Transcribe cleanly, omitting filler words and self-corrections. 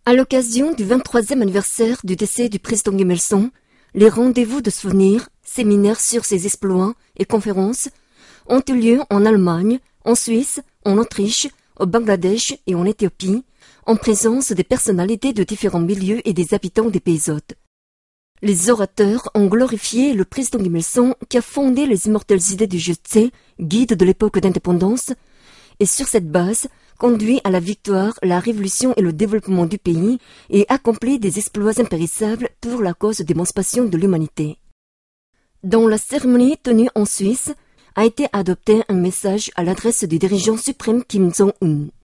À l'occasion du 23e anniversaire du décès du président Kim Il-sung, les rendez-vous de souvenirs, séminaires sur ses exploits et conférences ont eu lieu en Allemagne, en Suisse, en Autriche, au Bangladesh et en Éthiopie, en présence des personnalités de différents milieux et des habitants des pays hôtes. Les orateurs ont glorifié le président Kim Il-sung qui a fondé les immortelles idées du Juche, guide de l'époque d'indépendance, et sur cette base, conduit à la victoire, la révolution et le développement du pays et accompli des exploits impérissables pour la cause d'émancipation de l'humanité. Dans la cérémonie tenue en Suisse, a été adopté un message à l'adresse du dirigeant suprême Kim Jong-un.